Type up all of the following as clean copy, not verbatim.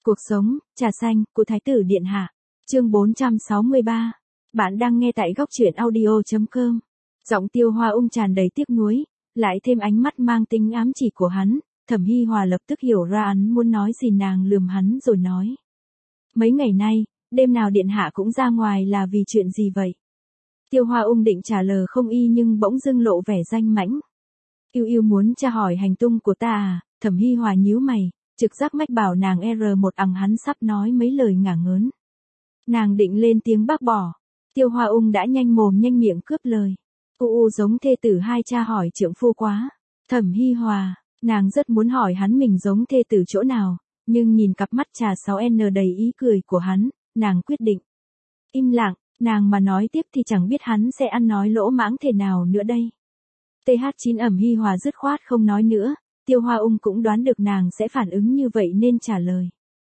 Cuộc sống, trà xanh, của Thái tử Điện Hạ. Chương 463. Bạn đang nghe tại góc truyện audio.com. Giọng Tiêu Hoa Ung tràn đầy tiếc nuối, lại thêm ánh mắt mang tính ám chỉ của hắn, Thẩm Hi Hòa lập tức hiểu ra hắn muốn nói gì, nàng lườm hắn rồi nói. Mấy ngày nay, đêm nào Điện Hạ cũng ra ngoài là vì chuyện gì vậy? Tiêu Hoa Ung định trả lời không y nhưng bỗng dưng lộ vẻ danh mãnh. Yêu muốn tra hỏi hành tung của ta à? Thẩm Hi Hòa nhíu mày, trực giác mách bảo nàng R1 ằng hắn sắp nói mấy lời ngả ngớn. Nàng định lên tiếng bác bỏ, Tiêu Hoa Ung đã nhanh mồm nhanh miệng cướp lời. Giống thê tử hai cha hỏi trượng phu quá. Thẩm Hi Hòa, nàng rất muốn hỏi hắn mình giống thê tử chỗ nào, nhưng nhìn cặp mắt trà 6N đầy ý cười của hắn, nàng quyết định. Im lặng, nàng mà nói tiếp thì chẳng biết hắn sẽ ăn nói lỗ mãng thế nào nữa đây. TH9 Ẩm Hi Hòa dứt khoát không nói nữa, Tiêu Hoa Ung cũng đoán được nàng sẽ phản ứng như vậy nên trả lời.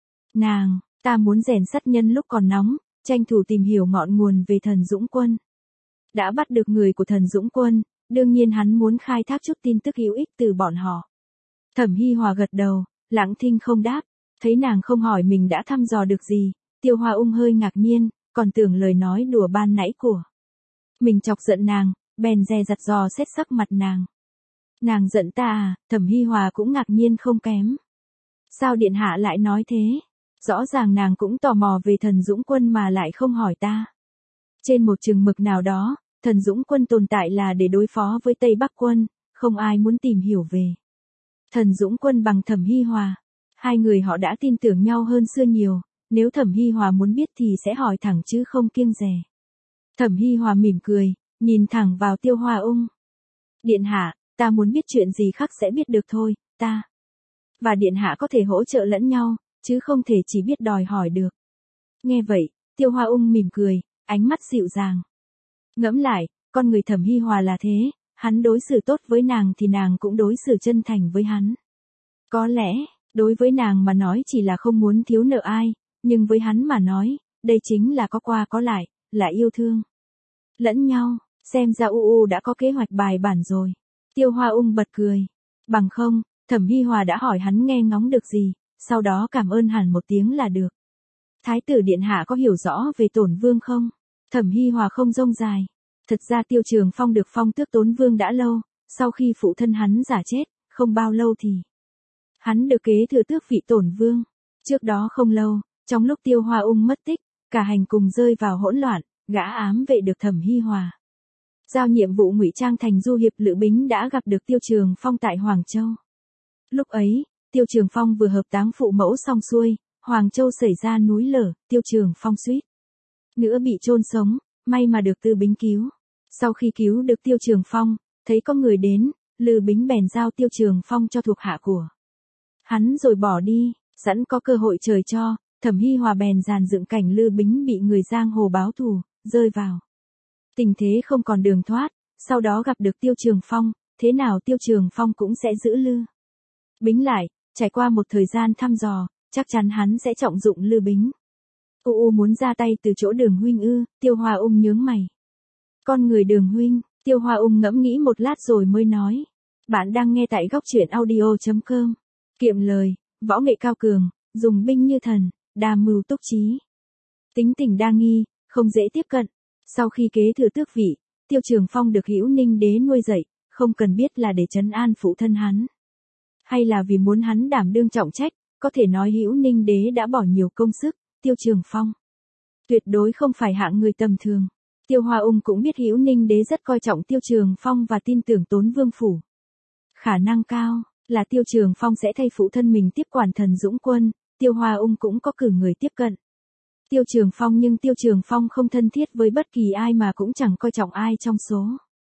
Ta muốn rèn sắt nhân lúc còn nóng, tranh thủ tìm hiểu ngọn nguồn về Thần Dũng Quân. Đã bắt được người của Thần Dũng Quân, đương nhiên hắn muốn khai thác chút tin tức hữu ích từ bọn họ. Thẩm Hi Hòa gật đầu, lặng thinh không đáp, thấy nàng không hỏi mình đã thăm dò được gì, Tiêu Hoa Ung hơi ngạc nhiên, còn tưởng lời nói đùa ban nãy của mình chọc giận nàng, bèn dè dặt dò xét sắc mặt nàng. Nàng giận ta à? Thẩm Hi Hòa cũng ngạc nhiên không kém. Sao Điện Hạ lại nói thế? Rõ ràng nàng cũng tò mò về Thần Dũng Quân mà lại không hỏi ta. Trên một chừng mực nào đó, Thần Dũng Quân tồn tại là để đối phó với Tây Bắc Quân, không ai muốn tìm hiểu về Thần Dũng Quân bằng Thẩm Hi Hòa. Hai người họ đã tin tưởng nhau hơn xưa nhiều, nếu Thẩm Hi Hòa muốn biết thì sẽ hỏi thẳng chứ không kiêng dè. Thẩm Hi Hòa mỉm cười, nhìn thẳng vào Tiêu Hoa Ung. Điện Hạ, ta muốn biết chuyện gì khác sẽ biết được thôi, ta và Điện Hạ có thể hỗ trợ lẫn nhau, chứ không thể chỉ biết đòi hỏi được. Nghe vậy, Tiêu Hoa Ung mỉm cười, ánh mắt dịu dàng. Ngẫm lại, con người Thẩm Hi Hòa là thế, hắn đối xử tốt với nàng thì nàng cũng đối xử chân thành với hắn. Có lẽ, đối với nàng mà nói chỉ là không muốn thiếu nợ ai, nhưng với hắn mà nói, đây chính là có qua có lại, là yêu thương lẫn nhau, xem ra đã có kế hoạch bài bản rồi. Tiêu Hoa Ung bật cười. Bằng không, Thẩm Hi Hòa đã hỏi hắn nghe ngóng được gì, sau đó cảm ơn hẳn một tiếng là được. Thái tử Điện Hạ có hiểu rõ về Tổn Vương không? Thẩm Hi Hòa không rông dài. Thật ra Tiêu Trường Phong được phong tước Tốn Vương đã lâu, sau khi phụ thân hắn giả chết, không bao lâu thì hắn được kế thừa tước vị Tổn Vương. Trước đó không lâu, trong lúc Tiêu Hoa Ung mất tích, cả hành cùng rơi vào hỗn loạn, gã ám vệ được Thẩm Hi Hòa giao nhiệm vụ ngụy trang thành du hiệp lữ bính đã gặp được Tiêu Trường Phong tại Hoàng Châu. Lúc ấy, Tiêu Trường Phong vừa hợp táng phụ mẫu xong xuôi, Hoàng Châu xảy ra núi lở, Tiêu Trường Phong suýt nữa bị chôn sống, may mà được Tư Bính cứu. Sau khi cứu được Tiêu Trường Phong, thấy có người đến, Lư Bính bèn giao Tiêu Trường Phong cho thuộc hạ của hắn rồi bỏ đi. Sẵn có cơ hội trời cho, Thẩm Hi Hòa bèn dàn dựng cảnh Lư Bính bị người giang hồ báo thù, rơi vào tình thế không còn đường thoát, sau đó gặp được Tiêu Trường Phong, thế nào Tiêu Trường Phong cũng sẽ giữ Lư Bính lại, trải qua một thời gian thăm dò, chắc chắn hắn sẽ trọng dụng Lư Bính. Muốn ra tay từ chỗ Đường huynh ư? Tiêu Hoa Ung nhướng mày. Con người Đường huynh? Tiêu Hoa Ung ngẫm nghĩ một lát rồi mới nói. Bạn đang nghe tại góc truyện audio.com. Kiệm lời, võ nghệ cao cường, dùng binh như thần, đa mưu túc trí. Tính tình đa nghi, không dễ tiếp cận. Sau khi kế thừa tước vị, Tiêu Trường Phong được Hữu Ninh Đế nuôi dạy, không cần biết là để trấn an phụ thân hắn, hay là vì muốn hắn đảm đương trọng trách, có thể nói Hữu Ninh Đế đã bỏ nhiều công sức. Tiêu Trường Phong tuyệt đối không phải hạng người tầm thường. Tiêu Hoa Ung cũng biết Hữu Ninh Đế rất coi trọng Tiêu Trường Phong và tin tưởng Tốn Vương phủ. Khả năng cao là Tiêu Trường Phong sẽ thay phụ thân mình tiếp quản Thần Dũng Quân, Tiêu Hoa Ung cũng có cử người tiếp cận Tiêu Trường Phong, nhưng Tiêu Trường Phong không thân thiết với bất kỳ ai mà cũng chẳng coi trọng ai trong số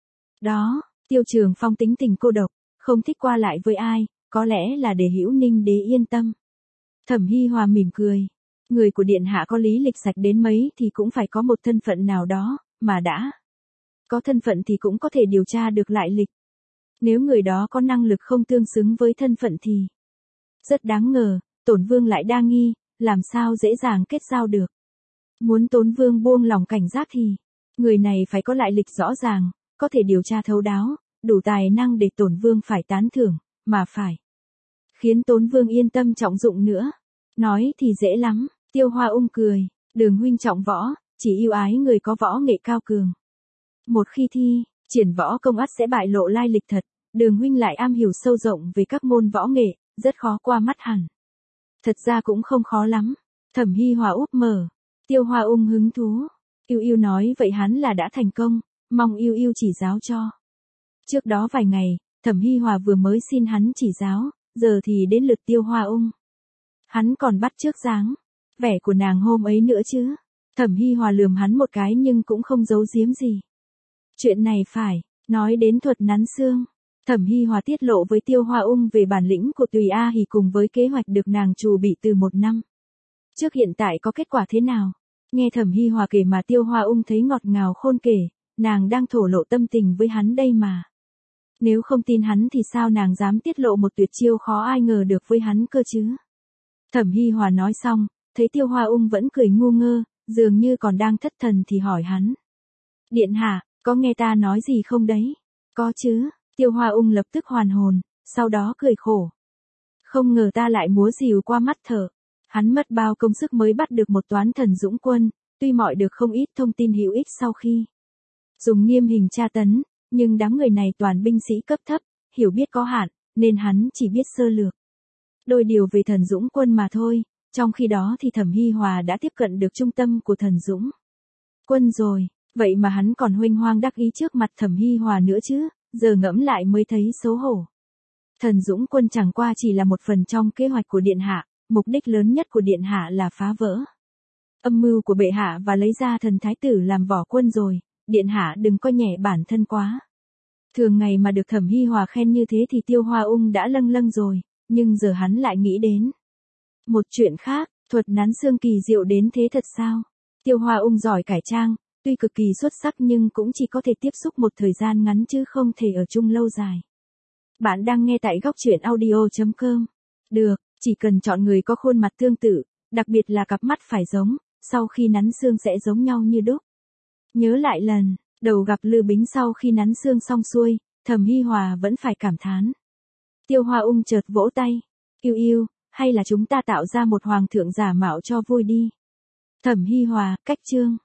đó. Tiêu Trường Phong tính tình cô độc, không thích qua lại với ai, có lẽ là để Hữu Ninh Đế yên tâm. Thẩm Hi Hòa mỉm cười. Người của Điện Hạ có lý lịch sạch đến mấy thì cũng phải có một thân phận nào đó, mà đã có thân phận thì cũng có thể điều tra được lại lịch. Nếu người đó có năng lực không tương xứng với thân phận thì rất đáng ngờ, Tổn Vương lại đa nghi, làm sao dễ dàng kết giao được. Muốn Tốn Vương buông lòng cảnh giác thì người này phải có lại lịch rõ ràng, có thể điều tra thấu đáo, đủ tài năng để Tổn Vương phải tán thưởng, mà phải khiến Tốn Vương yên tâm trọng dụng nữa. Nói thì dễ lắm, Tiêu Hoa Ung cười, Đường huynh trọng võ, chỉ yêu ái người có võ nghệ cao cường. Một khi thi, triển võ công ắt sẽ bại lộ lai lịch thật, Đường huynh lại am hiểu sâu rộng về các môn võ nghệ, rất khó qua mắt hẳn. Thật ra cũng không khó lắm. Thẩm Hi Hòa úp mở. Tiêu Hoa Ung hứng thú. Yêu Yêu nói vậy hắn là đã thành công, mong Yêu Yêu chỉ giáo cho. Trước đó vài ngày, Thẩm Hi Hòa vừa mới xin hắn chỉ giáo, giờ thì đến lượt Tiêu Hoa Ung. Hắn còn bắt chước dáng vẻ của nàng hôm ấy nữa chứ. Thẩm Hi Hòa lườm hắn một cái nhưng cũng không giấu giếm gì. Chuyện này phải, nói đến thuật nắn xương. Thẩm Hi Hòa tiết lộ với Tiêu Hoa Ung về bản lĩnh của Tùy A Hỉ cùng với kế hoạch được nàng chuẩn bị từ 1 năm. Trước hiện tại có kết quả thế nào? Nghe Thẩm Hi Hòa kể mà Tiêu Hoa Ung thấy ngọt ngào khôn kể, nàng đang thổ lộ tâm tình với hắn đây mà. Nếu không tin hắn thì sao nàng dám tiết lộ một tuyệt chiêu khó ai ngờ được với hắn cơ chứ? Thẩm Hi Hòa nói xong, thấy Tiêu Hoa Ung vẫn cười ngu ngơ, dường như còn đang thất thần thì hỏi hắn. Điện hạ, có nghe ta nói gì không đấy? Có chứ, Tiêu Hoa Ung lập tức hoàn hồn, sau đó cười khổ. Không ngờ ta lại múa rìu qua mắt thợ. Hắn mất bao công sức mới bắt được một toán thần dũng quân, tuy mọi được không ít thông tin hữu ích sau khi dùng nghiêm hình tra tấn, nhưng đám người này toàn binh sĩ cấp thấp, hiểu biết có hạn, nên hắn chỉ biết sơ lược đôi điều về thần dũng quân mà thôi, trong khi đó thì Thẩm Hi Hòa đã tiếp cận được trung tâm của thần dũng quân rồi, vậy mà hắn còn huênh hoang đắc ý trước mặt Thẩm Hi Hòa nữa chứ, giờ ngẫm lại mới thấy xấu hổ. Thần dũng quân chẳng qua chỉ là một phần trong kế hoạch của Điện Hạ, mục đích lớn nhất của Điện Hạ là phá vỡ âm mưu của bệ hạ và lấy ra thần thái tử làm vỏ quân rồi, Điện Hạ đừng coi nhẹ bản thân quá. Thường ngày mà được Thẩm Hi Hòa khen như thế thì Tiêu Hoa Ung đã lâng lâng rồi, nhưng giờ hắn lại nghĩ đến một chuyện khác, thuật nắn xương kỳ diệu đến thế thật sao? Tiêu Hoa Ung giỏi cải trang, tuy cực kỳ xuất sắc nhưng cũng chỉ có thể tiếp xúc một thời gian ngắn chứ không thể ở chung lâu dài. Bạn đang nghe tại góc truyện audio.com. Được, chỉ cần chọn người có khuôn mặt tương tự, đặc biệt là cặp mắt phải giống, sau khi nắn xương sẽ giống nhau như đúc. Nhớ lại lần đầu gặp Lư Bính sau khi nắn xương xong xuôi, Thẩm Hi Hòa vẫn phải cảm thán. Tiêu Hoa Ung chợt vỗ tay. Yêu Yêu, hay là chúng ta tạo ra một hoàng thượng giả mạo cho vui đi. Thẩm Hi Hòa, cách chương.